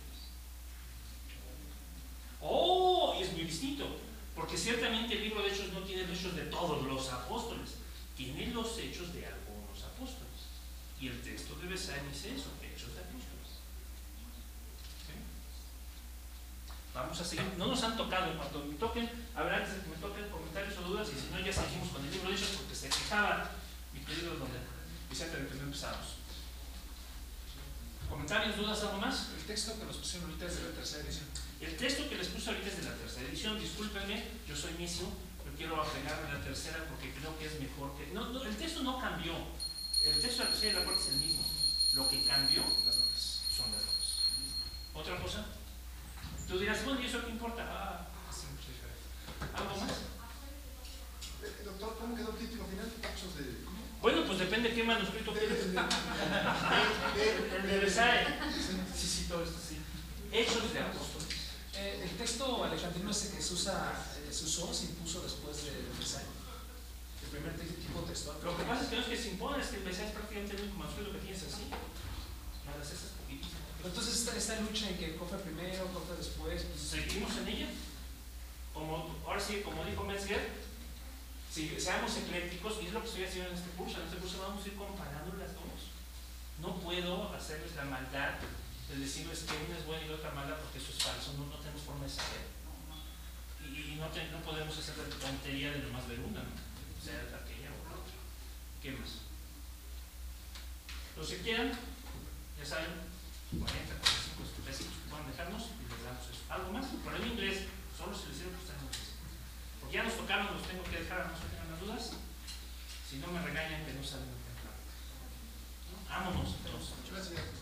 [SPEAKER 1] ¡Oh! Y es muy distinto, porque ciertamente el libro de Hechos no tiene los hechos de todos los apóstoles, tiene los hechos de algunos apóstoles. Y el texto de Besae dice eso, hechos de apóstoles. ¿Sí? Vamos a seguir, no nos han tocado, cuando me toquen, habrá antes de que me toquen comentarios o dudas, y si no ya seguimos con el libro de Hechos, porque se quejaba mi querido don Vicente de que no empezamos. ¿Comentarios, dudas, algo más?
[SPEAKER 5] El texto que nos pusieron ahorita es de la tercera edición.
[SPEAKER 1] El texto que les puse ahorita es de la tercera edición, discúlpenme, yo soy necio, yo quiero apegarme a la tercera porque creo que es mejor que... No, el texto no cambió, el texto de la tercera y la cuarta es el mismo, lo que cambió
[SPEAKER 5] Las notas.
[SPEAKER 1] son las notas. ¿Otra cosa? Tú dirás, bueno, ¿y eso qué importa?
[SPEAKER 5] Sí, mucho diferente.
[SPEAKER 1] ¿Algo más?
[SPEAKER 7] Doctor, ¿cómo quedó el título final? Hechos de... ¿cómo?
[SPEAKER 1] Bueno, pues depende de qué manuscrito quieres. El de Besae. Sí, todo esto sí. Hechos de apóstoles.
[SPEAKER 5] El texto alejandrino ese que se usó, se impuso después de Besae. El primer tipo textual.
[SPEAKER 1] Lo que pasa es que no es que se impone, es que el Besae es prácticamente el único manuscrito que tienes así. Más esas poquitísimas.
[SPEAKER 5] Entonces esta lucha en que coge primero, coge después. Pues,
[SPEAKER 1] Seguimos en ella. Ahora sí, como dijo Metzger, si seamos eclécticos, y es lo que estoy haciendo en este curso vamos a ir comparando las dos. No puedo hacerles la maldad de decirles que una es buena y la otra mala, porque eso es falso, no tenemos forma de saber. Y no podemos hacer la tontería de nomás ver una, ¿no? O sea, aquella o la otra. ¿Qué más? Los que quieran, ya saben, 40, 45 pesitos que puedan dejarnos y les damos eso. ¿Algo más? Pero en inglés, solo si les sirve que están en inglés. Porque ya nos tocaron, los tengo que dejar, no se tengan las dudas. Si no me regañan que no saben lo que es. ¿No? Vámonos entonces.
[SPEAKER 7] Gracias.